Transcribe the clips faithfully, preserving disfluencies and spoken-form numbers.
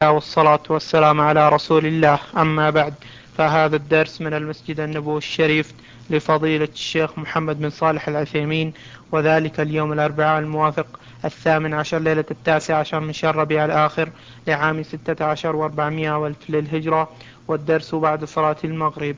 والصلاة والسلام على رسول الله. أما بعد، فهذا الدرس من المسجد النبوي الشريف لفضيلة الشيخ محمد بن صالح العثيمين، وذلك اليوم الأربعاء الموافق الثامن عشر ليلة التاسع عشر من شهر ربيع الآخر لعام ستة عشر وأربعمائة والف للهجرة، والدرس بعد صلاة المغرب.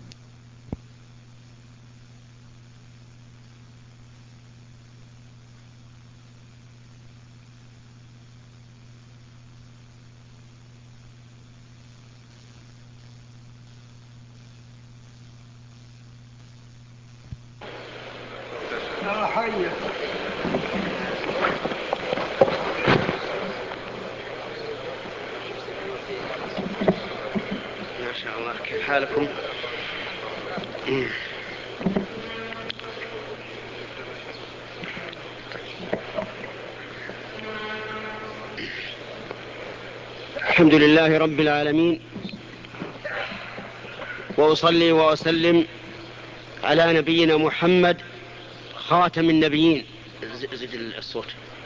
ما شاء الله، كيف حالكم؟ الحمد لله رب العالمين، وأصلي وأسلم على نبينا محمد خاتم النبيين زد الصوت،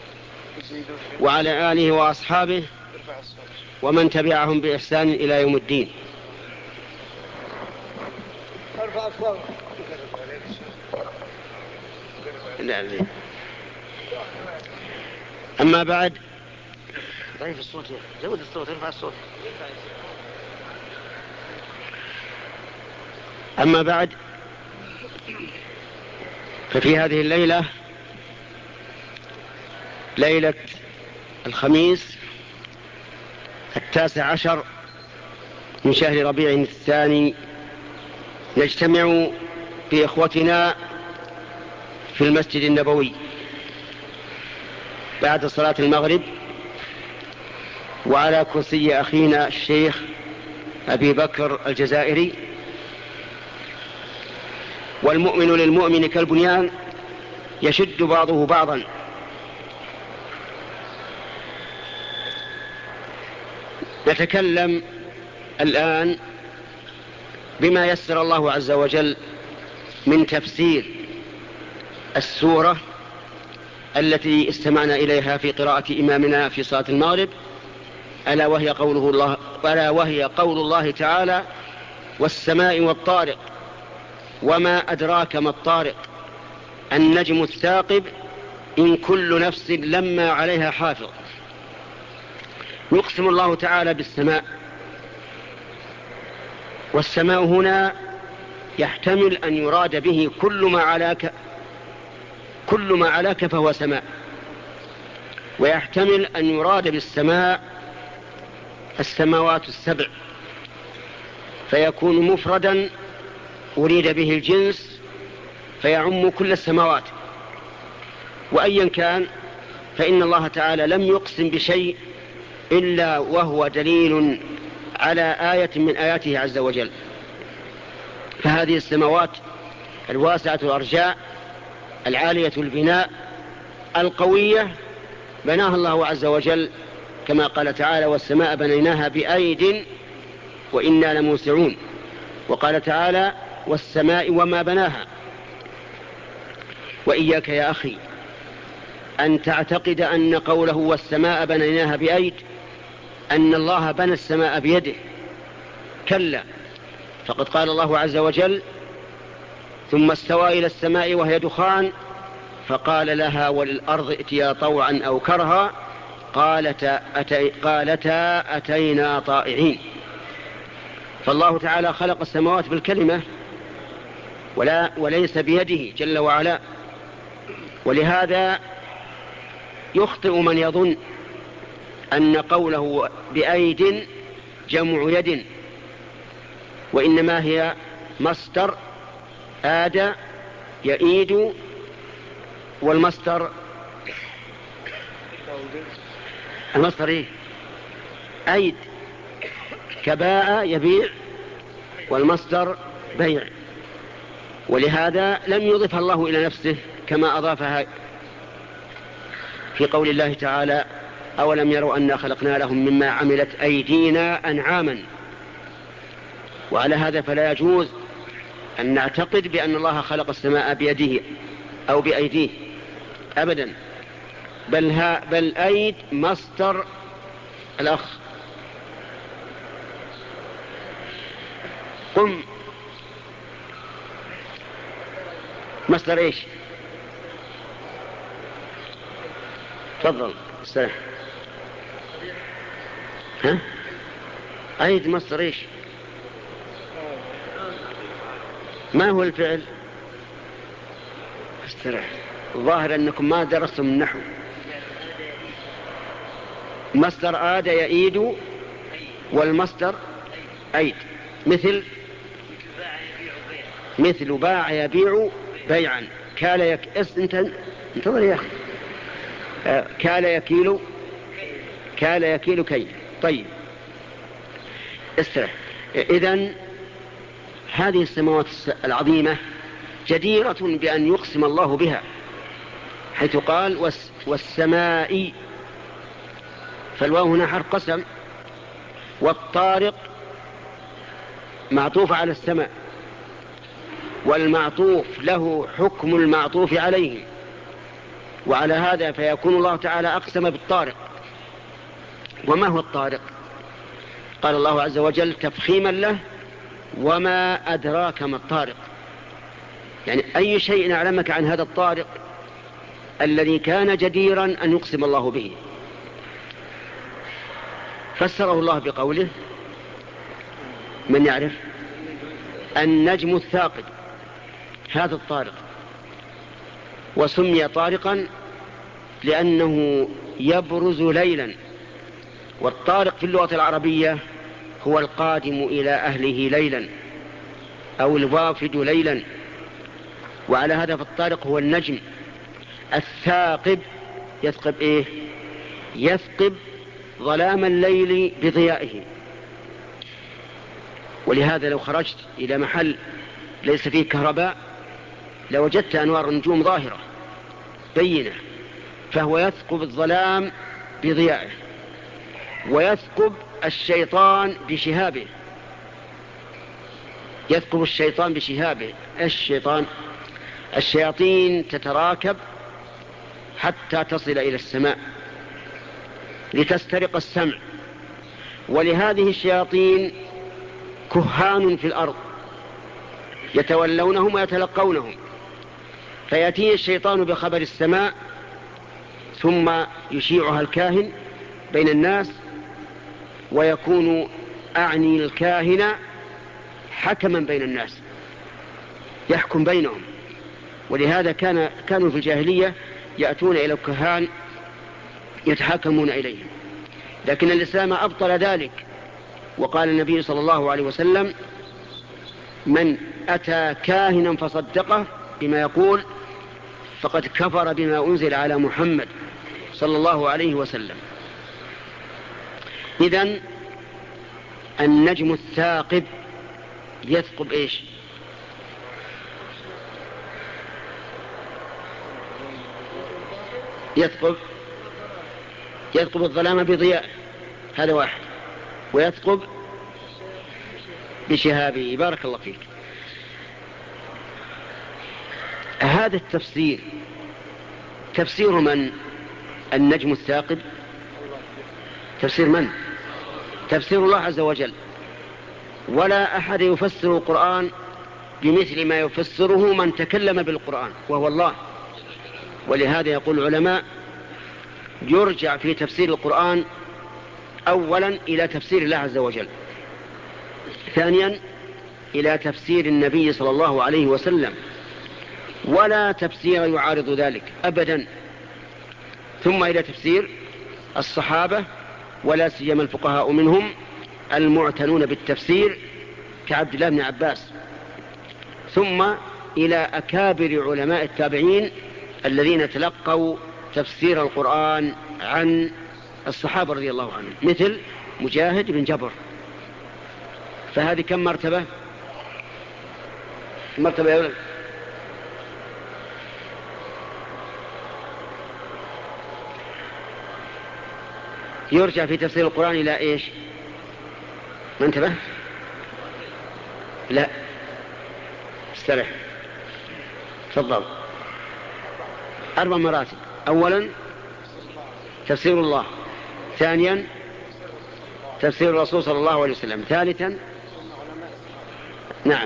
وعلى آله وأصحابه ومن تبعهم بإحسان إلى يوم الدين. أما بعد، ضعيف الصوت، زود الصوت، ارفع الصوت. أما بعد، ففي هذه الليلة، ليلة الخميس التاسع عشر من شهر ربيع الثاني، نجتمع بإخوتنا في المسجد النبوي بعد صلاة المغرب، وعلى كرسي أخينا الشيخ أبي بكر الجزائري. والمؤمن للمؤمن كالبنيان يشد بعضه بعضا. نتكلم الآن بما يسر الله عز وجل من تفسير السورة التي استمعنا إليها في قراءة إمامنا في صلاة المغرب، ألا وهي قوله الله ألا وهي قول الله تعالى: والسماء والطارق وما أدراك ما الطارق النجم الثاقب إن كل نفس لما عليها حافظ. يقسم الله تعالى بالسماء، والسماء هنا يحتمل أن يراد به كل ما علاك كل ما علاك فهو سماء، ويحتمل أن يراد بالسماء السماوات السبع، فيكون مفردا أريد به الجنس فيعم كل السماوات. وأيا كان، فإن الله تعالى لم يقسم بشيء إلا وهو دليل على آية من آياته عز وجل. فهذه السماوات الواسعة الأرجاء العالية البناء القوية بناها الله عز وجل، كما قال تعالى: والسماء بنيناها بأيد وإنا لموسعون. وقال تعالى: والسماء وما بناها. وإياك يا أخي أن تعتقد أن قوله والسماء بنيناها بأيد أن الله بنى السماء بيده، كلا، فقد قال الله عز وجل: ثم استوى إلى السماء وهي دخان فقال لها وللأرض ائتيا طوعا أو كرها قالتا, أتي قالتا أتينا طائعين. فالله تعالى خلق السماوات بالكلمة ولا وليس بيده جل وعلا. ولهذا يخطئ من يظن أن قوله بأيد جمع يد، وإنما هي مصدر آد يئيد، والمصدر المصدر إيه؟ أيد، كباء يبيع، والمصدر بيع. ولهذا لم يضفها الله إلى نفسه كما أضافها في قول الله تعالى: أولم يروا أنا خلقنا لهم مما عملت أيدينا أنعاما. وعلى هذا فلا يجوز أن نعتقد بأن الله خلق السماء بيده أو بأيديه أبدا، بل, ها بل أيد مصدر الأخ قم مصدر ايش؟ تفضل استرح. ها؟ أيد مصدر ايش؟ ما هو الفعل؟ استرح. الظاهر أنكم ما درستم النحو. مصدر آد يئيد، والمصدر أيد. مثل مثل باع يبيع بيعا. كال يك اس انت انتظر يا أخي. آه. كال يكيل كال يكيل كيل. طيب استرح. إذن هذه السماوات العظيمة جديرة بأن يقسم الله بها، حيث قال والسماء، فالواو هنا حرف قسم، والطارق معطوف على السماء، والمعطوف له حكم المعطوف عليه، وعلى هذا فيكون الله تعالى أقسم بالطارق. وما هو الطارق؟ قال الله عز وجل تفخيما له: وما أدراك ما الطارق. يعني أي شيء أعلمك عن هذا الطارق الذي كان جديرا أن يقسم الله به؟ فسره الله بقوله: من يعرف؟ النجم الثاقب، هذا الطارق. وسمي طارقا لأنه يبرز ليلا، والطارق في اللغة العربية هو القادم إلى أهله ليلا أو الوافد ليلا، وعلى هذا فالطارق هو النجم الثاقب. يثقب إيه؟ يثقب ظلام الليل بضيائه. ولهذا لو خرجت إلى محل ليس فيه كهرباء لوجدت أنوار النجوم ظاهرة بينة، فهو يثقب الظلام بضيائه. ويثقب الشيطان بشهابه، يثقب الشيطان بشهابه. الشيطان الشياطين تتراكب حتى تصل إلى السماء لتسترق السمع، ولهذه الشياطين كهان في الأرض يتولونهم ويتلقونهم، فيأتي الشيطان بخبر السماء ثم يشيعها الكاهن بين الناس، ويكون أعني الكاهن حكما بين الناس يحكم بينهم. ولهذا كان كانوا في الجاهلية يأتون إلى الكهان يتحاكمون إليهم، لكن الإسلام أبطل ذلك، وقال النبي صلى الله عليه وسلم: من أتى كاهنا فصدقه بما يقول فقد كفر بما أنزل على محمد صلى الله عليه وسلم. إذن النجم الثاقب يثقب إيش؟ يثقب يثقب الظلام بضياء، هذا واحد. ويثقب بشهابه. بارك الله فيك. هذا التفسير تفسير من؟ النجم الثاقب تفسير من؟ تفسير الله عز وجل. ولا أحد يفسر القرآن بمثل ما يفسره من تكلم بالقرآن وهو الله. ولهذا يقول العلماء: يرجع في تفسير القرآن أولا إلى تفسير الله عز وجل، ثانيا إلى تفسير النبي صلى الله عليه وسلم، ولا تفسير يعارض ذلك أبدا، ثم إلى تفسير الصحابة ولا سيما الفقهاء منهم المعتنون بالتفسير كعبد الله بن عباس، ثم إلى أكابر علماء التابعين الذين تلقوا تفسير القرآن عن الصحابة رضي الله عنهم، مثل مجاهد بن جبر. فهذه كم مرتبة؟ مرتبة يا ولد. يرجع في تفسير القرآن إلى إيش؟ ما انتبه؟ لا استرح. تفضل. أربع مراتب: أولا تفسير الله، ثانيا تفسير الرسول صلى الله عليه وسلم، ثالثا نعم.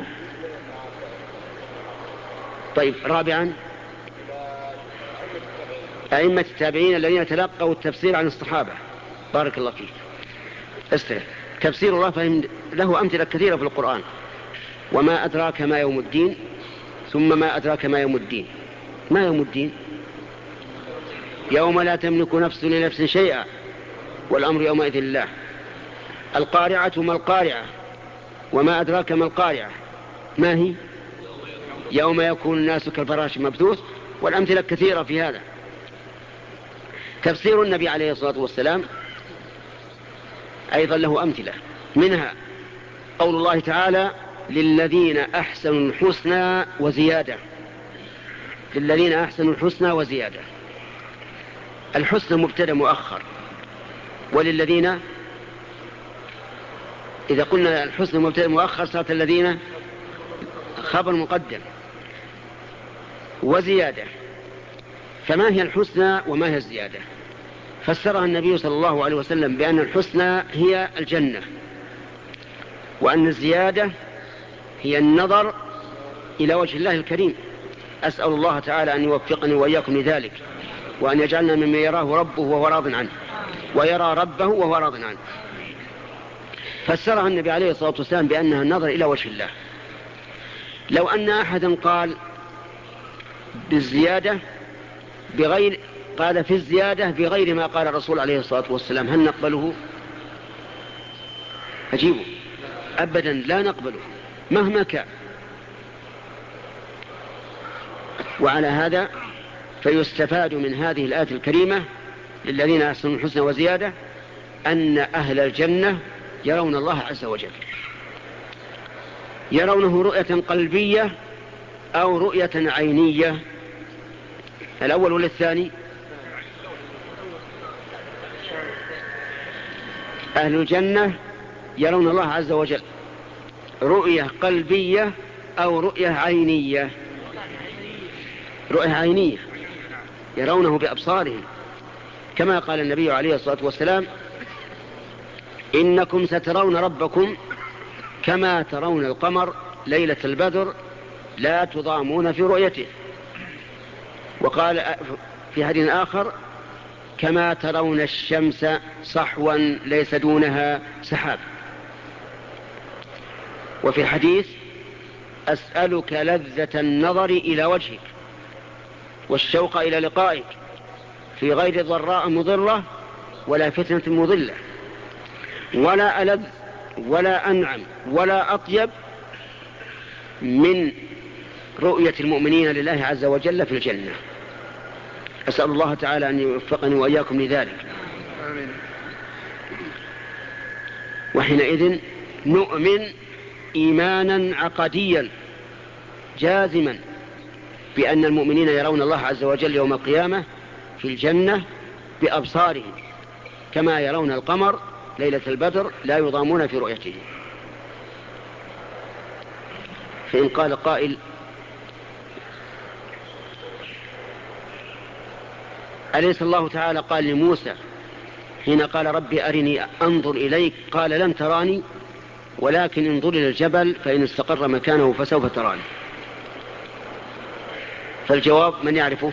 طيب رابعا أئمة التابعين الذين تلقوا التفسير عن الصحابة. بارك الله فيك. استرح. تفسير الله فهم له أمثلة كثيرة في القرآن. وما أدراك ما يوم الدين، ثم ما أدراك ما يوم الدين. ما يوم الدين؟ يوم لا تملك نفس لنفس شيئا والأمر يومئذ لله. القارعة ما القارعة، وما أدراك ما القارعة، ما هي؟ يوم يكون الناس كالفراش المبثوث، والأمثلة كثيرة في هذا. تفسير النبي عليه الصلاة والسلام أيضا له أمثلة، منها قول الله تعالى للذين أحسنوا الحسنى وزيادة. للذين أحسنوا الحسنى وزيادة. الحسنى مبتدأ مؤخر، وللذين إذا قلنا الحسنى مبتدأ مؤخر صارت الذين خبر مقدم. وزيادة، فما هي الحسنى وما هي الزيادة؟ فسرها النبي صلى الله عليه وسلم بأن الحسنى هي الجنة، وأن الزيادة هي النظر إلى وجه الله الكريم. أسأل الله تعالى أن يوفقني وإياكم لذلك، وأن يجعلنا ممن يراه ربه وهو راض عنه، ويرى ربه وهو راض عنه. فسرها النبي عليه الصلاة والسلام بأنها النظر إلى وجه الله. لو أن أحدا قال بالزيادة بغير قال في الزيادة بغير ما قال الرسول عليه الصلاة والسلام، هل نقبله؟ أجيبه أبدا لا نقبله مهما كان. وعلى هذا فيستفاد من هذه الآية الكريمة للذين أحسنوا الحسنى وزيادة أن أهل الجنة يرون الله عز وجل، يرونه رؤية قلبية أو رؤية عينية. الأول ولا الثاني؟ أهل الجنة يرون الله عز وجل رؤية قلبية أو رؤية عينية. رؤية عينية، يرونه بأبصارهم، كما قال النبي عليه الصلاة والسلام إنكم سترون ربكم كما ترون القمر ليلة البدر لا تضامون في رؤيته. وقال في حديث آخر كما ترون الشمس صحوا ليس دونها سحاب. وفي الحديث أسألك لذة النظر إلى وجهك والشوق إلى لقائك في غير ضراء مضرة ولا فتنة مضلة، ولا ألذ ولا أنعم ولا أطيب من رؤية المؤمنين لله عز وجل في الجنة. أسأل الله تعالى أن يوفقني وإياكم لذلك. آمين. وحينئذ نؤمن إيمانا عقديا جازما بأن المؤمنين يرون الله عز وجل يوم القيامة في الجنة بأبصارهم كما يرون القمر ليلة البدر لا يضامون في رؤيته. فإن قال قائل أليس الله تعالى قال لموسى حين قال ربي أرني أنظر إليك قال لن تراني ولكن انظر إلى الجبل فإن استقر مكانه فسوف تراني؟ فالجواب من يعرفه؟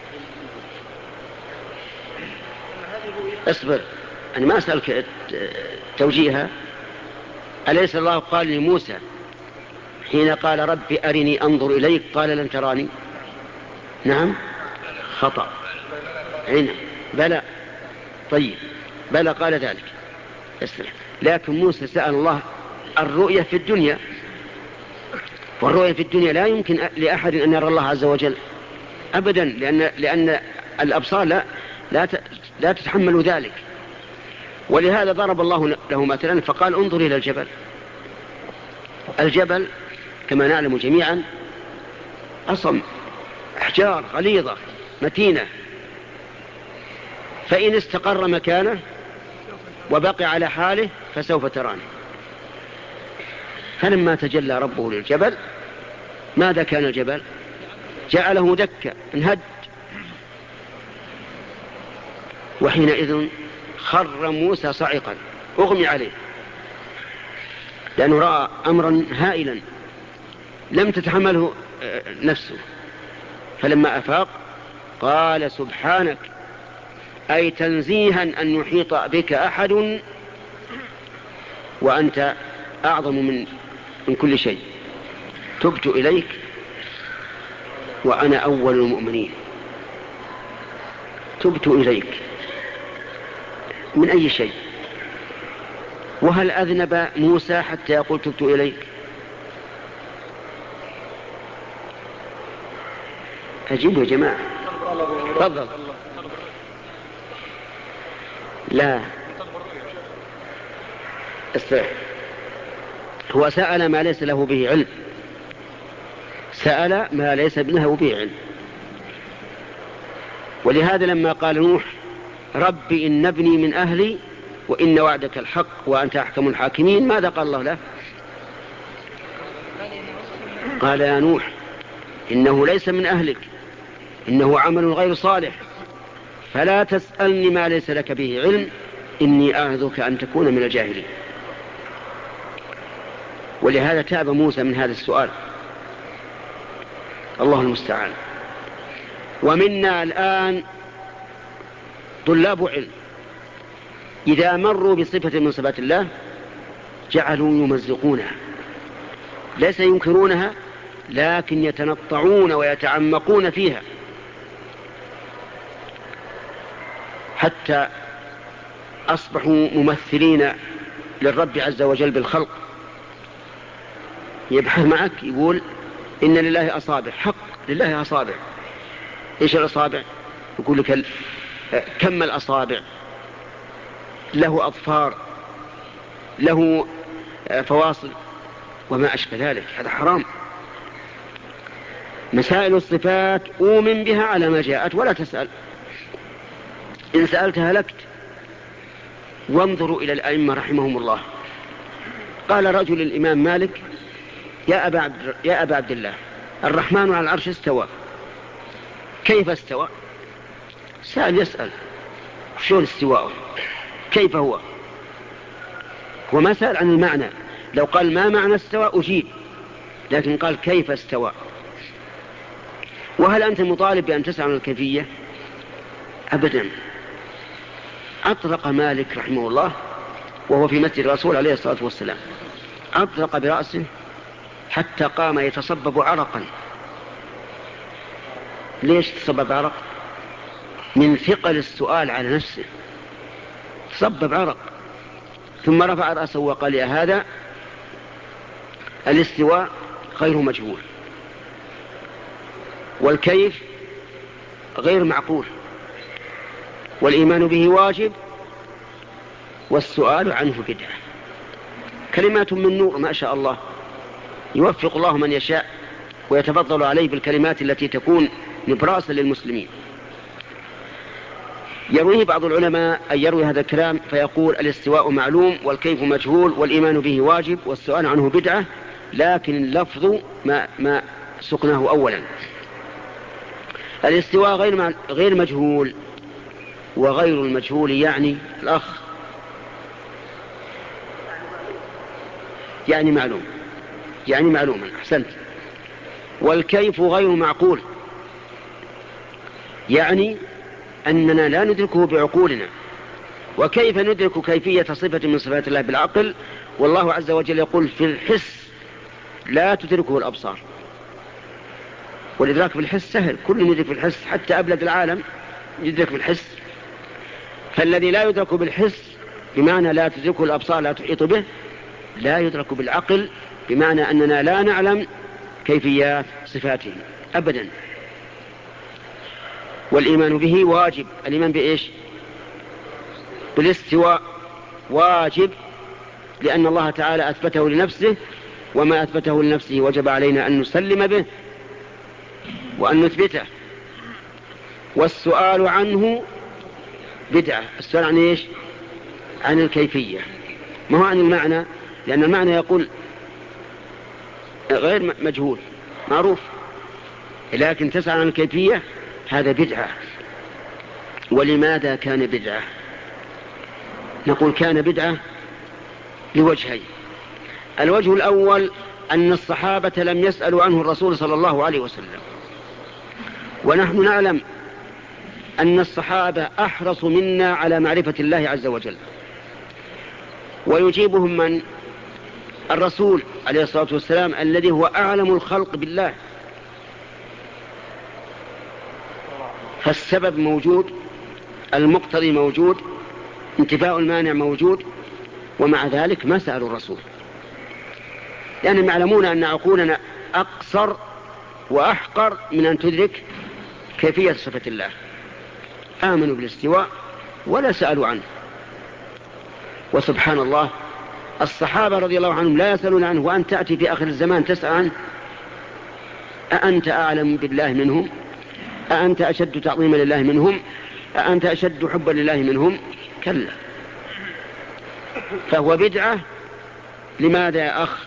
اصبر أنا ما أسألك توجيهها. أليس الله قال لموسى حين قال ربي أرني أنظر إليك قال لن تراني؟ نعم خطأ. هنا بلى. طيب بلى قال ذلك. اسمع. لكن موسى سأل الله الرؤية في الدنيا، والرؤية في الدنيا لا يمكن لأحد أن يرى الله عز وجل أبدا، لأن, لأن الأبصار لا, لا, لا تتحمل ذلك. ولهذا ضرب الله له مثلا فقال انظر إلى الجبل. الجبل كما نعلم جميعا أصم أحجار غليظة متينة، فإن استقر مكانه وبقي على حاله فسوف تراني. فلما تجلى ربه للجبل ماذا كان الجبل؟ جعله دكا انهد، وحينئذ خر موسى صعقا أغمي عليه، لأنه رأى أمرا هائلا لم تتحمله نفسه. فلما أفاق قال سبحانك، أي تنزيها أن يحيط بك أحد وأنت أعظم من, من كل شيء. تبت إليك وأنا أول المؤمنين. تبت إليك من أي شيء؟ وهل أذنب موسى حتى يقول تبت إليك؟ أجيبوا يا جماعة. تفضل. لا، استرح. هو سأل ما ليس له به علم، سأل ما ليس له به علم. ولهذا لما قال نوح رب إن ابني من أهلي وإن وعدك الحق وأنت أحكم الحاكمين، ماذا قال الله له؟ قال يا نوح إنه ليس من أهلك، إنه عمل غير صالح، فلا تسألني ما ليس لك به علم، إني أعظك أن تكون من الجاهلين. ولهذا تاب موسى من هذا السؤال. الله المستعان. ومنا الآن طلاب علم إذا مروا بصفة من صفات الله جعلوا يمزقونها، ليس ينكرونها لكن يتنطعون ويتعمقون فيها، حتى أصبحوا ممثلين للرب عز وجل بالخلق. يبحث معك يقول إن لله أصابع، حق لله أصابع. إيش الأصابع؟ يقول لك كم الأصابع، له أظفار، له فواصل وما أشبه ذلك. هذا حرام. مسائل الصفات أؤمن بها على ما جاءت ولا تسأل. إن سألت هلكت. وانظروا إلى الأئمة رحمهم الله. قال رجل الإمام مالك يا أبا عبد, يا أبا عبد الله الرحمن على العرش استوى، كيف استوى؟ سأل يسأل شو الاستواء، كيف هو؟ هو ما سأل عن المعنى. لو قال ما معنى استوى أجيب، لكن قال كيف استوى. وهل أنت مطالب بأن تسأل عن الكيفية؟ أبدا. أطرق مالك رحمه الله وهو في مسجد الرسول عليه الصلاة والسلام، أطرق برأسه حتى قام يتصبب عرقا. ليش تصبب عرق؟ من ثقل السؤال على نفسه تصبب عرق. ثم رفع رأسه وقال يا هذا الاستواء غير مجهول، والكيف غير معقول، والإيمان به واجب، والسؤال عنه بدعة. كلمات من نور ما شاء الله، يوفق الله من يشاء ويتفضل عليه بالكلمات التي تكون نبراسا للمسلمين. يرويه بعض العلماء أن يروي هذا الكلام فيقول الاستواء معلوم والكيف مجهول والإيمان به واجب والسؤال عنه بدعة، لكن اللفظ ما, ما سقناه أولا. الاستواء غير, غير مجهول، وغير المجهول يعني الأخ يعني معلوم، يعني معلوما. أحسنت. والكيف غير معقول، يعني أننا لا ندركه بعقولنا. وكيف ندرك كيفية صفة من صفات الله بالعقل؟ والله عز وجل يقول في الحس لا تدركه الأبصار. والإدراك بالحس سهل، كل يدرك بالحس، حتى أبلد العالم يدرك بالحس. فالذي لا يدرك بالحس بمعنى لا تدركه الأبصار لا تحيط به، لا يدرك بالعقل بمعنى أننا لا نعلم كيفيات صفاته أبدا. والإيمان به واجب. الإيمان بإيش؟ بالاستواء واجب، لأن الله تعالى أثبته لنفسه، وما أثبته لنفسه وجب علينا أن نسلم به وأن نثبته. والسؤال عنه بدعة. السؤال عن إيش؟ عن الكيفية، ما هو عن المعنى، لأن المعنى يقول غير مجهول معروف، لكن تسأل عن الكيفية هذا بدعة. ولماذا كان بدعة؟ نقول كان بدعة لوجهين. الوجه الأول أن الصحابة لم يسألوا عنه الرسول صلى الله عليه وسلم، ونحن نعلم أن الصحابة أحرص منا على معرفة الله عز وجل، ويجيبهم من؟ الرسول عليه الصلاة والسلام الذي هو أعلم الخلق بالله. فالسبب موجود، المقتضي موجود، انتفاء المانع موجود، ومع ذلك ما سألوا الرسول، لأنهم يعلمون أن عقولنا أقصر وأحقر من أن تدرك كيفية صفة الله. آمنوا بالاستواء ولا سألوا عنه. وسبحان الله، الصحابة رضي الله عنهم لا يسألون عنه، وأن تأتي في آخر الزمان تسأل عنه. أأنت أعلم بالله منهم؟ أأنت أشد تعظيما لله منهم؟ أأنت أشد حبا لله منهم؟ كلا. فهو بدعة. لماذا يا أخ؟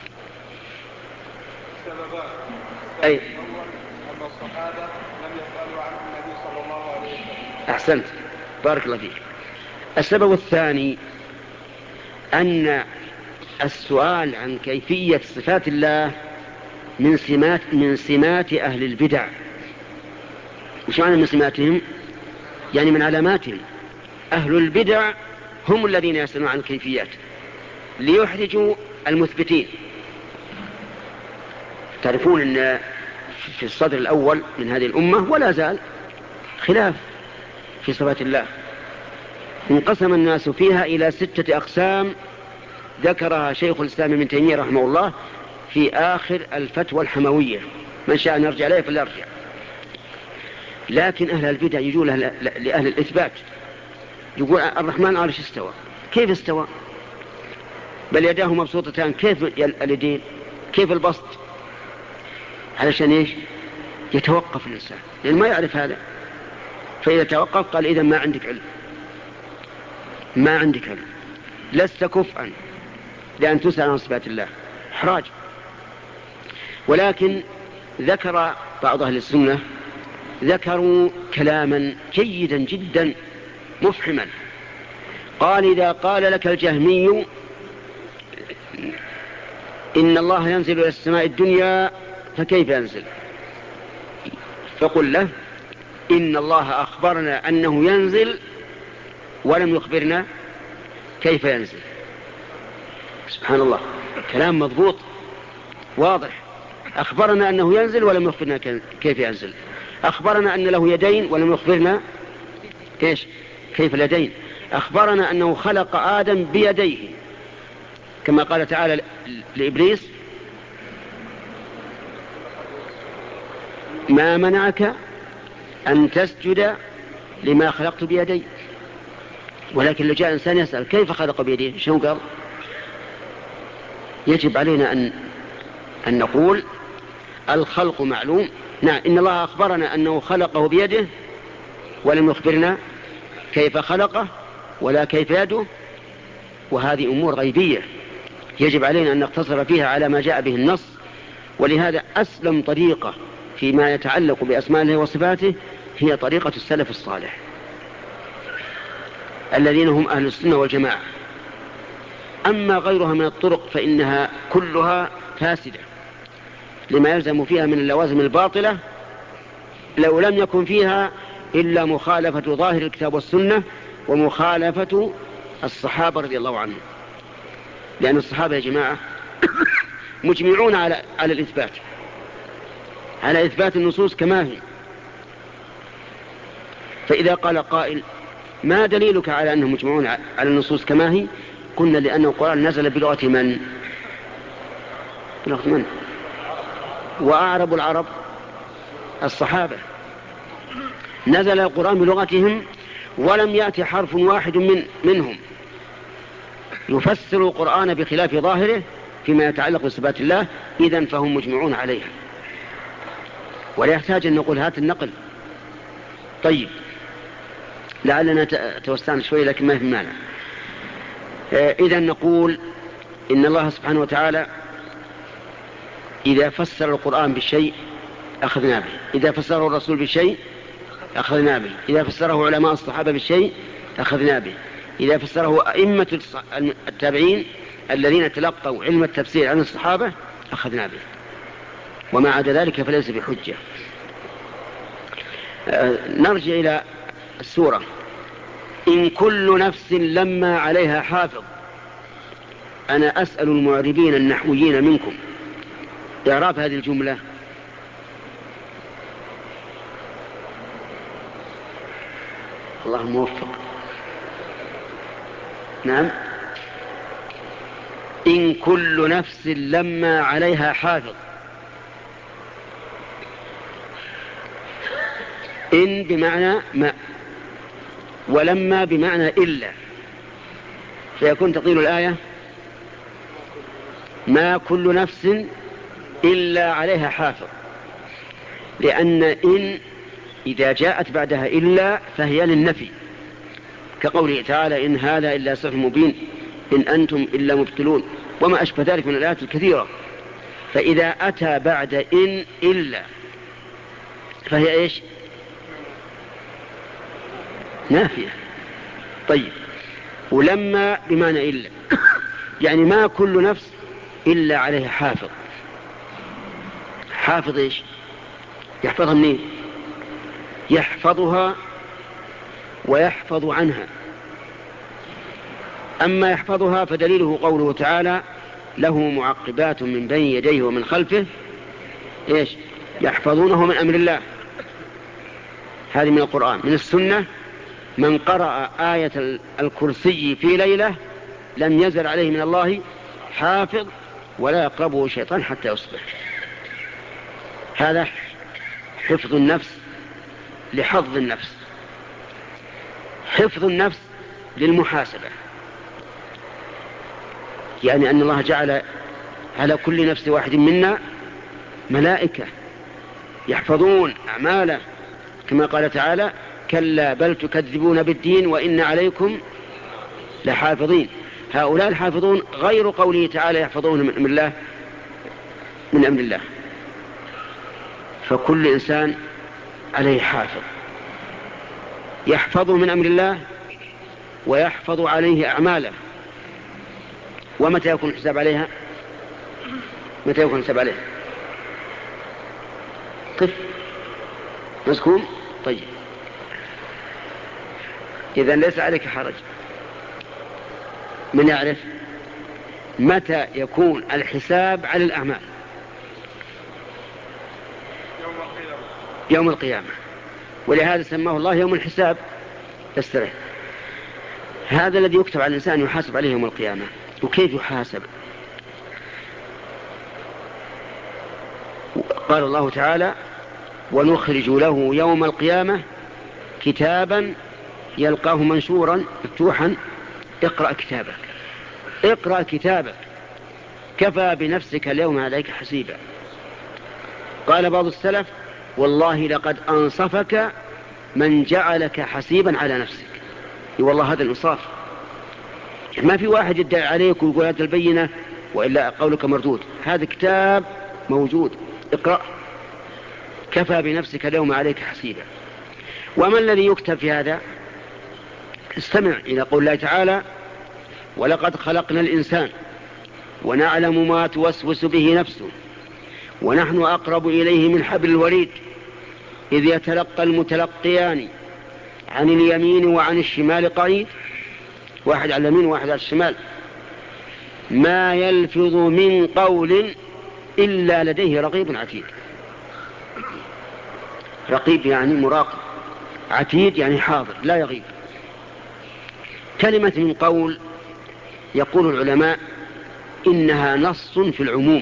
أي أن الصحابة لم يسألوا عن النبي صلى الله عليه وسلم. أحسنت، بارك الله فيك. السبب الثاني أن السؤال عن كيفية صفات الله من سمات من سمات أهل البدع. مش معنى من سماتهم؟ يعني من علاماتهم. أهل البدع هم الذين يسألون عن الكيفيات ليحرجوا المثبتين. تعرفون أن في الصدر الأول من هذه الأمة ولا زال خلاف في صفات الله. انقسم الناس فيها إلى ستة أقسام ذكرها شيخ الإسلام ابن تيمية رحمه الله في آخر الفتوى الحموية، من شاء أن يرجع إليه فليرجع. لكن أهل البدع يجوا لأهل الإثبات، يقول الرحمن على العرش استوى. كيف استوى؟ بل يداه مبسوطتان. كيف اليدين؟ كيف البسط؟ علشان إيش؟ يتوقف الإنسان، لأن ما يعرف هذا. فإذا توقف قال إذا ما عندك علم، ما عندك علم، لست كفءا لأن تسأل عن صفات الله. إحراج. ولكن ذكر بعض أهل السنة ذكروا كلاما جيدا جدا مفحما. قال إذا قال لك الجهمي إن الله ينزل إلى السماء الدنيا فكيف ينزل؟ فقل له إن الله أخبرنا أنه ينزل ولم يخبرنا كيف ينزل. سبحان الله، كلام مضبوط واضح. أخبرنا أنه ينزل ولم يخبرنا كيف ينزل. أخبرنا أن له يدين ولم يخبرنا إيش؟ كيف اليدين. أخبرنا أنه خلق آدم بيديه كما قال تعالى لإبليس ما منعك أن تسجد لما خلقت بيدي. ولكن لو جاء إنسان يسأل كيف خلق بيديه، شو قال؟ يجب علينا أن, أن نقول الخلق معلوم. نعم، إن الله أخبرنا أنه خلقه بيده ولم يخبرنا كيف خلقه ولا كيف يده، وهذه أمور غيبية يجب علينا أن نقتصر فيها على ما جاء به النص. ولهذا أسلم طريقة فيما يتعلق بأسماء الله وصفاته هي طريقة السلف الصالح الذين هم أهل السنة والجماعة. أما غيرها من الطرق فإنها كلها فاسدة لما يلزم فيها من اللوازم الباطلة، لو لم يكن فيها إلا مخالفة ظاهر الكتاب والسنة ومخالفة الصحابة رضي الله عنهم. لأن الصحابة يا جماعة مجمعون على على الإثبات، على إثبات النصوص كما هي. فإذا قال قائل ما دليلك على أنهم مجمعون على النصوص كما هي؟ قلنا لأن القرآن نزل بلغة من؟ بلغة من؟ وأعرب العرب الصحابة. نزل القرآن بلغتهم ولم يأتي حرف واحد من منهم يفسر القرآن بخلاف ظاهره فيما يتعلق بصفات الله. إذن فهم مجمعون عليها ولا يحتاج أن نقول هات النقل. طيب، لعلنا توسعنا شوي لكن ما في مانع. إذن نقول إن الله سبحانه وتعالى إذا فسر القرآن بالشيء أخذنا به، إذا فسره الرسول بالشيء أخذنا به، إذا فسره علماء الصحابة بالشيء أخذنا به، إذا فسره أئمة التابعين الذين تلقوا علم التفسير عن الصحابة أخذنا به، وما عدا ذلك فليس بحجة. نرجع إلى السورة. إن كل نفس لما عليها حافظ. أنا أسأل المعربين النحويين منكم إعراب هذه الجملة. الله موفق. نعم. إن كل نفس لما عليها حافظ. إن بمعنى ما، ولما بمعنى إلا، فيكون تطيل الآية ما كل نفس إلا عليها حافظ، لأن إن إذا جاءت بعدها إلا فهي للنفي، كقوله تعالى إن هذا إلا سحر مبين إن أنتم إلا مبطلون، وما أشبه ذلك من الآيات الكثيرة. فإذا أتى بعد إن إلا فهي إيش؟ نافية. طيب، ولما بمعنى إلا يعني ما كل نفس إلا عليها حافظ. حافظ إيش؟ يحفظها منين؟ يحفظها ويحفظ عنها. أما يحفظها فدليله قوله تعالى له معقبات من بين يديه ومن خلفه إيش؟ يحفظونه من أمر الله. هذه من القرآن. من السنة من قرأ آية الكرسي في ليلة لم يزل عليه من الله حافظ ولا يقربه شيطان حتى يصبح. هذا حفظ النفس لحفظ النفس. حفظ النفس للمحاسبة، يعني أن الله جعل على كل نفس واحد منا ملائكة يحفظون أعماله، كما قال تعالى كلا بل تكذبون بالدين وإن عليكم لحافظين. هؤلاء الحافظون غير قوله تعالى يحفظون من أمر الله من أمر الله. فكل إنسان عليه حافظ يحفظه من أمر الله ويحفظ عليه أعماله. ومتى يكون الحساب عليها؟ متى يكون الحساب عليها؟ طف مسكون. طيب، إذن ليس عليك حرج. من يعرف متى يكون الحساب على الأعمال؟ يوم القيامة. يوم القيامة، ولهذا سماه الله يوم الحساب. استريح. هذا الذي يكتب على الإنسان يحاسب عليه يوم القيامة. وكيف يحاسب؟ قال الله تعالى ونخرج له يوم القيامة كتابا يلقاه منشورا مفتوحا اقرأ كتابك اقرأ كتابك كفى بنفسك اليوم عليك حسيبا. قال بعض السلف والله لقد أنصفك من جعلك حسيبا على نفسك. والله هذا الإنصاف. ما في واحد يدعي عليك ويقول هذا البينة وإلا قولك مردود. هذا كتاب موجود اقرأ كفى بنفسك اليوم عليك حسيبا. وما الذي يكتب في هذا؟ استمع إلى قول الله تعالى ولقد خلقنا الإنسان ونعلم ما توسوس به نفسه ونحن أقرب إليه من حبل الوريد إذ يتلقى المتلقيان عن اليمين وعن الشمال قعيد. واحد على اليمين وواحد على الشمال. ما يلفظ من قول إلا لديه رقيب عتيد. رقيب يعني مراقب، عتيد يعني حاضر لا يغيب. كلمة من قول يقول العلماء إنها نص في العموم،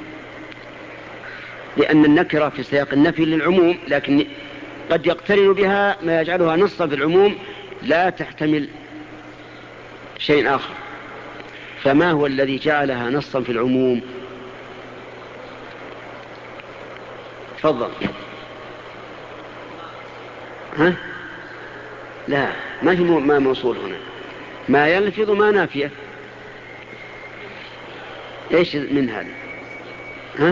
لأن النكرة في سياق النفي للعموم، لكن قد يقترن بها ما يجعلها نصا في العموم لا تحتمل شيء آخر. فما هو الذي جعلها نصا في العموم؟ تفضل. ها؟ لا، ما في ما موصول هنا. ما يلفظ ما نافية. ايش من هذا؟ ها؟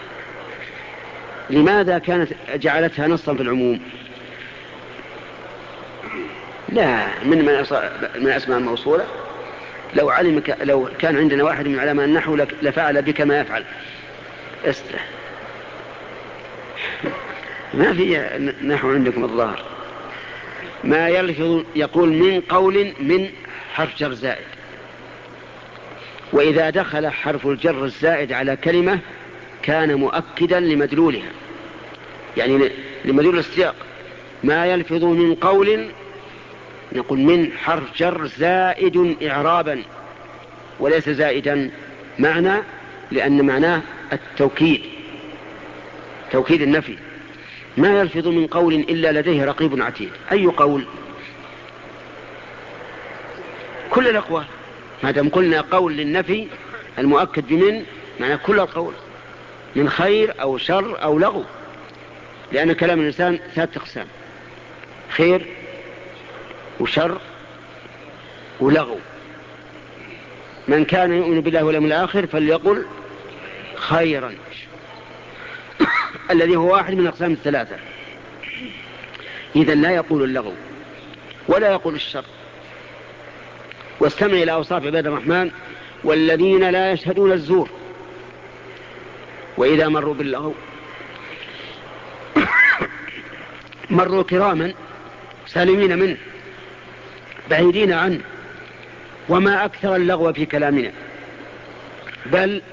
لماذا كانت جعلتها نصا في العموم؟ لا، من من اسماء الموصولة. لو علم لو كان عندنا واحد من علماء النحو لفعل بك ما يفعل. استح ما في نحو عندكم الظاهر. ما يلفظ يقول من قول من حرف جر زائد، وإذا دخل حرف الجر الزائد على كلمة كان مؤكدا لمدلولها، يعني لمدلول السياق. ما يلفظ من قول نقول من حرف جر زائد إعرابا وليس زائدا معنى، لأن معناه التوكيد، توكيد النفي. ما يلفظ من قول إلا لديه رقيب عتيد. أي قول؟ كل الأقوال، ما دام قلنا قول للنفي المؤكد بمن معنى كل القول، من خير أو شر أو لغو، لأن كلام الإنسان ثلاثة أقسام: خير وشر ولغو. من كان يؤمن بالله واليوم الآخر فليقل خيرا الذي هو واحد من أقسام الثلاثة. إذن لا يقول اللغو ولا يقول الشر. واستمع إلى أوصاف عباد الرحمن: والذين لا يشهدون الزور وإذا مروا باللغو مروا كراما سالمين منه بعيدين عنه. وما أكثر اللغو في كلامنا، بل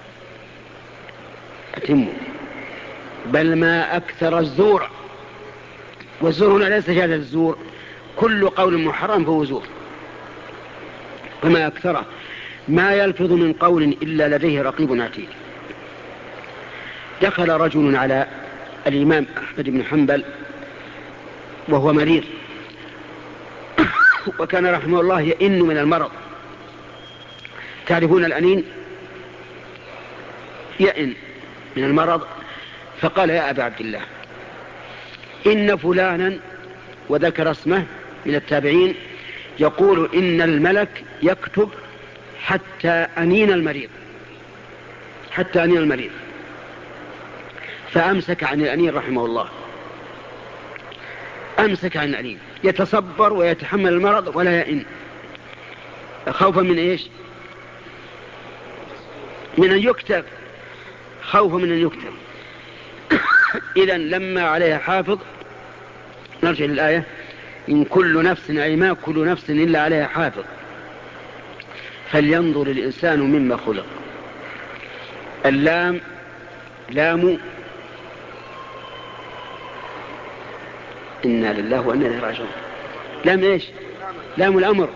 أتموا بل ما أكثر الزور. والزور هنا ليس شهادة الزور، كل قول محرم فهو زور. وما أكثره. ما يلفظ من قول إلا لديه رقيب عتيد. دخل رجل على الإمام أحمد بن حنبل وهو مريض، وكان رحمه الله يئن من المرض. تعرفون الأنين؟ يئن من المرض. فقال: يا أبا عبد الله، إن فلانا، وذكر اسمه من التابعين، يقول إن الملك يكتب حتى أنين المريض، حتى أنين المريض. فأمسك عن الأنين رحمه الله، أمسك عن الأنين، يتصبر ويتحمل المرض ولا يئن، خوفا من إيش؟ من أن يكتب، خوفا من أن يكتب. إذن لما عليها حافظ، نرجع للآية: إن كل نفس، أي ما كل نفس إلا عليها حافظ، فلينظر الإنسان مما خلق. اللام لام إنا لله وإنا إليه راجعون. لام إيش؟ لام الأمر،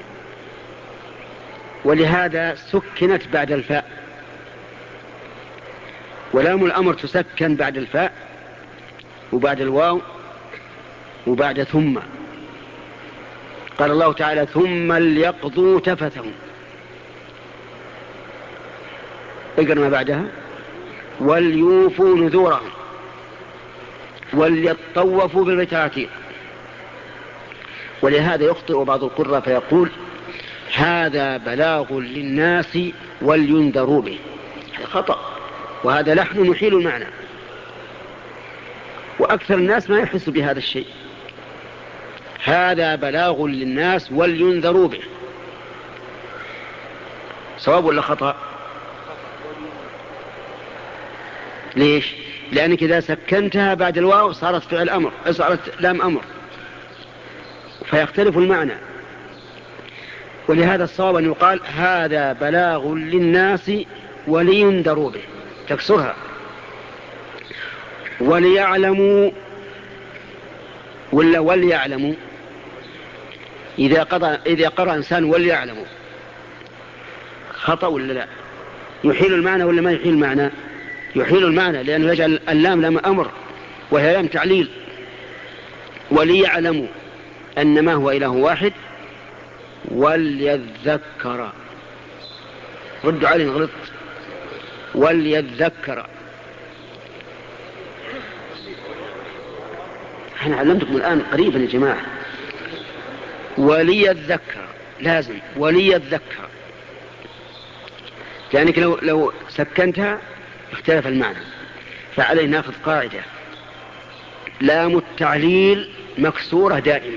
ولهذا سكنت بعد الفاء. ولام الأمر تسكن بعد الفاء وبعد الواو وبعد ثم. قال الله تعالى: ثم ليقضوا تفثهم. اقرأ ما بعدها: وليوفوا نذورهم وليطوفوا بالبيت العتيق. ولهذا يخطئ بعض القراء فيقول: هذا بلاغ للناس ولينذروا به. هذا خطأ، وهذا لحن يحيل المعنى، وأكثر الناس ما يحس بهذا الشيء. هذا بلاغ للناس ولينذروا به. صواب ولا خطأ؟ ليش؟ لأنك إذا سكنتها بعد الواو صارت فعل أمر، صارت لام أمر، فيختلف المعنى. ولهذا الصواب أن يقال: هذا بلاغ للناس ولينذروا به، تكسرها. وليعلموا ولا وليعلموا؟ إذا قرأ إذا قرأ إنسان وليعلموا خطأ ولا لا؟ يحيل المعنى ولا ما يحيل المعنى؟ يحيل المعنى، لأنه يجعل اللام لام أمر وهي لام تعليل. وليعلموا أن ما هو إله واحد وليذكر. ردوا علي غلط. وليذكر. أنا علمتكم الآن قريبا يا جماعة. وليذكر لازم وليذكر، لأنك لو, لو سكنتها اختلف المعنى. فعليه ناخذ قاعدة: لام التعليل مكسورة دائما.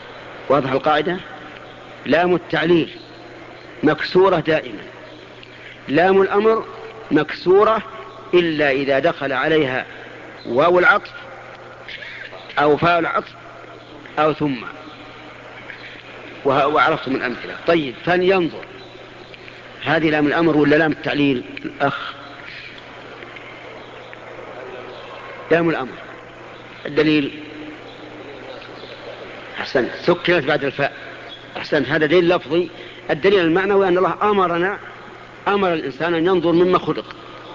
واضح القاعدة؟ لام التعليل مكسورة دائما. لام الأمر مكسورة إلا إذا دخل عليها واو العطف أو فاء العطف أو ثم، وعرفتم الأمثلة. طيب فلينظر، هذه لام الأمر ولا لام التعليل الأخ؟ لام الأمر. الدليل؟ أحسنت، سكنت بعد الفاء. أحسنت، هذا دليل لفظي. الدليل المعنوي أن الله أمرنا أمر الإنسان أن ينظر مما خلق.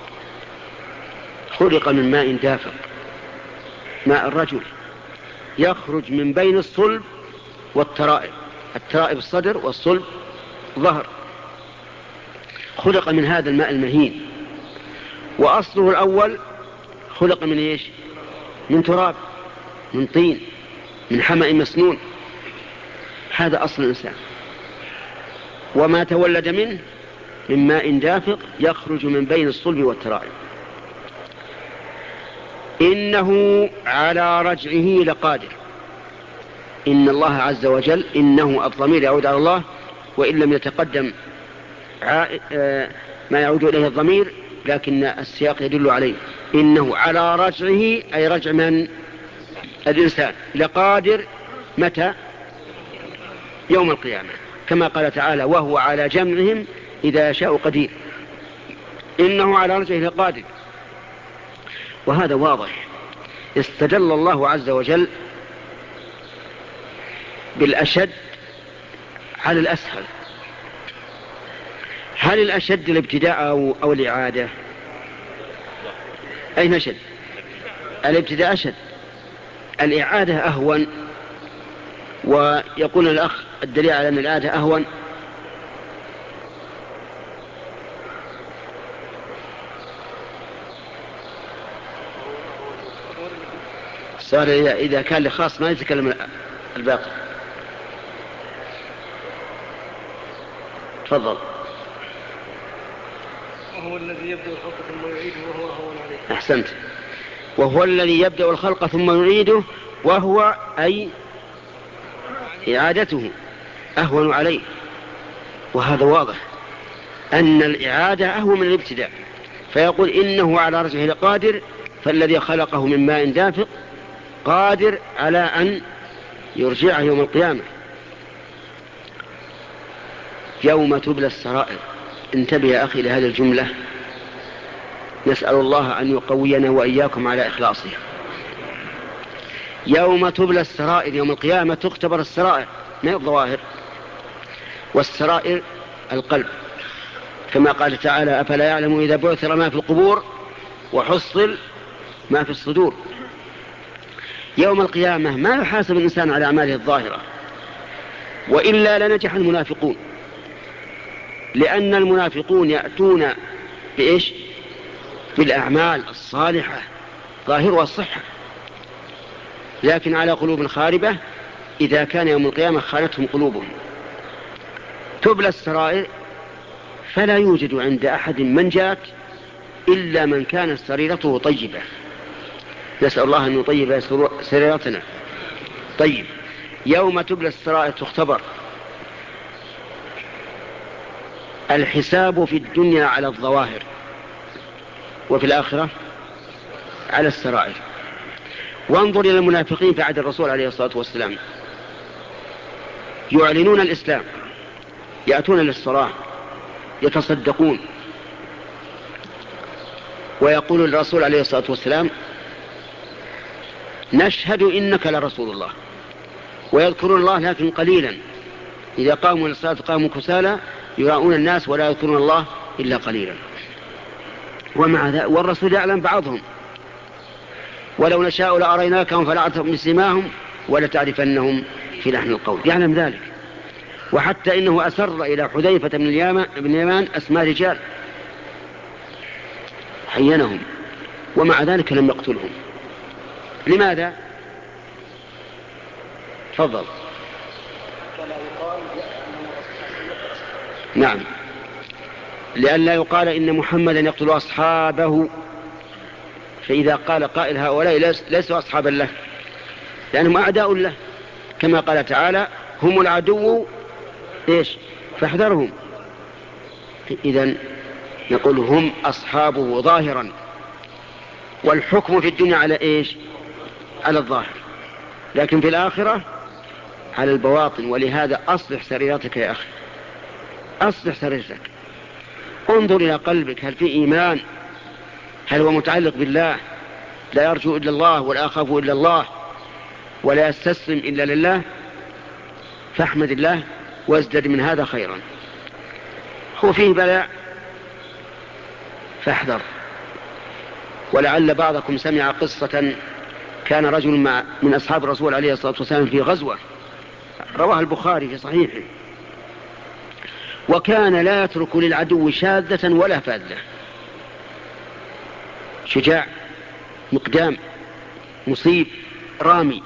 خلق من ماء دافق، ماء الرجل يخرج من بين الصلب والترائب. الترائب الصدر والصلب ظهر. خلق من هذا الماء المهين، وأصله الأول خلق من إيش؟ من تراب، من طين، من حمأ مسنون. هذا أصل الإنسان. وما تولد منه من ماء دافق يخرج من بين الصلب والترائب. إنه على رجعه لقادر. إن الله عز وجل، إنه الضمير يعود على الله، وإن لم يتقدم ما يعود إليه الضمير، لكن السياق يدل عليه. إنه على رجعه، أي رجع من الإنسان، لقادر. متى؟ يوم القيامة، كما قال تعالى وهو على جمعهم إذا يشاء قدير. إنه على رجعه لقادر، وهذا واضح. استدل الله عز وجل بالأشد على الأسهل. هل الأشد الابتداء أو, أو الإعادة؟ أين أشد؟ الابتداء أشد، الإعادة أهون. ويقول الأخ الدليل على أن الإعادة أهون صار إذا كان لخاص ما يتكلم الباقي. تفضل. وهو الذي يبدأ الخلق ثم يعيده وهو أهون عليه. أحسنت. وهو الذي يبدأ الخلق ثم يعيده، وهو أي إعادته أهون عليه. وهذا واضح أن الإعادة أهون من الابتداء. فيقول إنه على رجعه لقادر، فالذي خلقه من ماء دافق قادر على أن يرجعه يوم القيامة. يوم تبلى السرائر. انتبه يا أخي لهذه الجملة، نسأل الله أن يقوينا وإياكم على إخلاصه. يوم تبلى السرائر، يوم القيامة تختبر السرائر، ما الظواهر، والسرائر القلب، كما قال تعالى أفلا يعلم إذا بعثر ما في القبور وحصل ما في الصدور. يوم القيامة ما يحاسب الإنسان على أعماله الظاهرة، وإلا لنجح المنافقون، لأن المنافقون يأتون بإيش؟ بالأعمال الصالحة ظاهرها الصحة، لكن على قلوب خاربة. إذا كان يوم القيامة خانتهم قلوبهم. تبلى السرائر، فلا يوجد عند أحد منجاة إلا من كانت سريرته طيبة. نسأل الله أن يطيب سريرتنا. طيب، يوم تبلى السرائر تختبر. الحساب في الدنيا على الظواهر، وفي الآخرة على السرائر. وانظر إلى المنافقين في عهد الرسول عليه الصلاة والسلام، يعلنون الإسلام، يأتون للصلاة، يتصدقون، ويقول الرسول عليه الصلاة والسلام نشهد إنك لرسول الله، ويذكرون الله لكن قليلا. إذا قاموا للصلاة قاموا كسالى يراؤون الناس ولا يذكرون الله إلا قليلا. ومع ذلك والرسول يعلم بعضهم ولو نشاء لأريناكهم فلعرفتهم بسيماهم ولتعرفنهم في لحن القول، يعلم ذلك. وحتى إنه أسر إلى حذيفة بن اليمان أسماء رجال حينهم، ومع ذلك لم يقتلهم. لماذا؟ تفضل. نعم، لأن لا يقال إن محمدا يقتل أصحابه، فإذا قال قائل هؤلاء ليسوا أصحابا له لأنهم أعداء له، كما قال تعالى هم العدو إيش فاحذرهم. إذن نقول هم أصحابه ظاهرا، والحكم في الدنيا على إيش؟ على الظاهر، لكن في الآخرة على البواطن. ولهذا أصلح سريرتك يا أخي، أصلح سريرتك، انظر إلى قلبك، هل في إيمان؟ هل هو متعلق بالله، لا يرجو إلا الله ولا يخاف إلا الله ولا يستسلم إلا لله؟ فاحمد الله وازدد من هذا خيرا. هو فيه بلاء فاحذر. ولعل بعضكم سمع قصة، كان رجل مع من أصحاب الرسول عليه الصلاة والسلام في غزوة، رواه البخاري في صحيحه، وكان لا يترك للعدو شاذة ولا فاذة، شجاع مقدام مصيب رامي.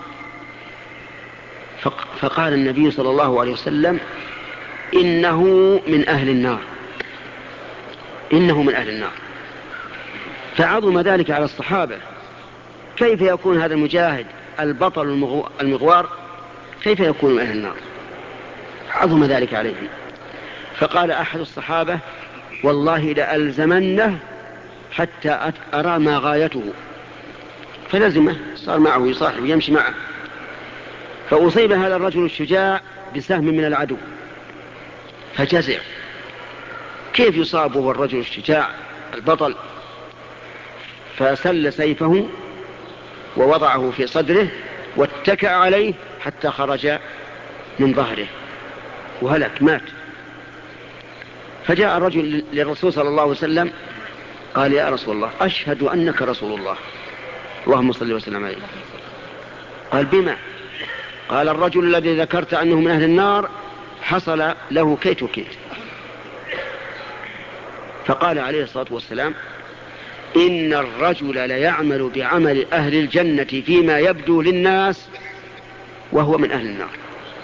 فقال النبي صلى الله عليه وسلم إنه من أهل النار، إنه من أهل النار. فعظم ذلك على الصحابة، كيف يكون هذا المجاهد البطل المغوار كيف يكون من أهل النار؟ عظم ذلك عليهم. فقال أحد الصحابة والله لألزمنه حتى أرى ما غايته، فلزمه، صار معه يصاحب ويمشي معه. فأصيب هذا الرجل الشجاع بسهم من العدو فجزع، كيف يصاب هو الرجل الشجاع البطل؟ فسل سيفه ووضعه في صدره واتكأ عليه حتى خرج من ظهره وهلك مات. فجاء الرجل للرسول صلى الله عليه وسلم قال يا رسول الله أشهد أنك رسول الله، اللهم صل وسلم عليه. قال بما؟ قال الرجل الذي ذكرت أنه من أهل النار حصل له كيت وكيت. فقال عليه الصلاة والسلام إن الرجل ليعمل بعمل أهل الجنة فيما يبدو للناس وهو من أهل النار.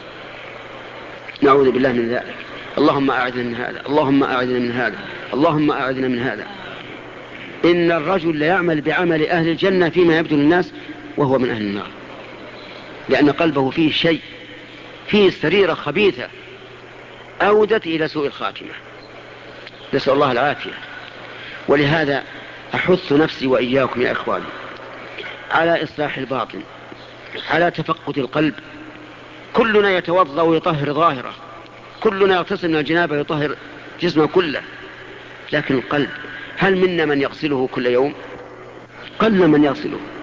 نعوذ بالله من ذلك. اللهم أعذنا من هذا، اللهم أعذنا من هذا، اللهم أعذنا من هذا. إن الرجل ليعمل بعمل أهل الجنة فيما يبدو للناس وهو من أهل النار، لأن قلبه فيه شيء، فيه سريرة خبيثة أودت إلى سوء الخاتمة، نسأل الله العافية. ولهذا أحث نفسي وإياكم يا إخواني على إصلاح الباطن، على تفقد القلب. كلنا يتوضأ ويطهر ظاهره، كلنا يغتسل من الجنابة ويطهر جسمه كله، لكن القلب هل منا من يغسله كل يوم؟ قل من يغسله.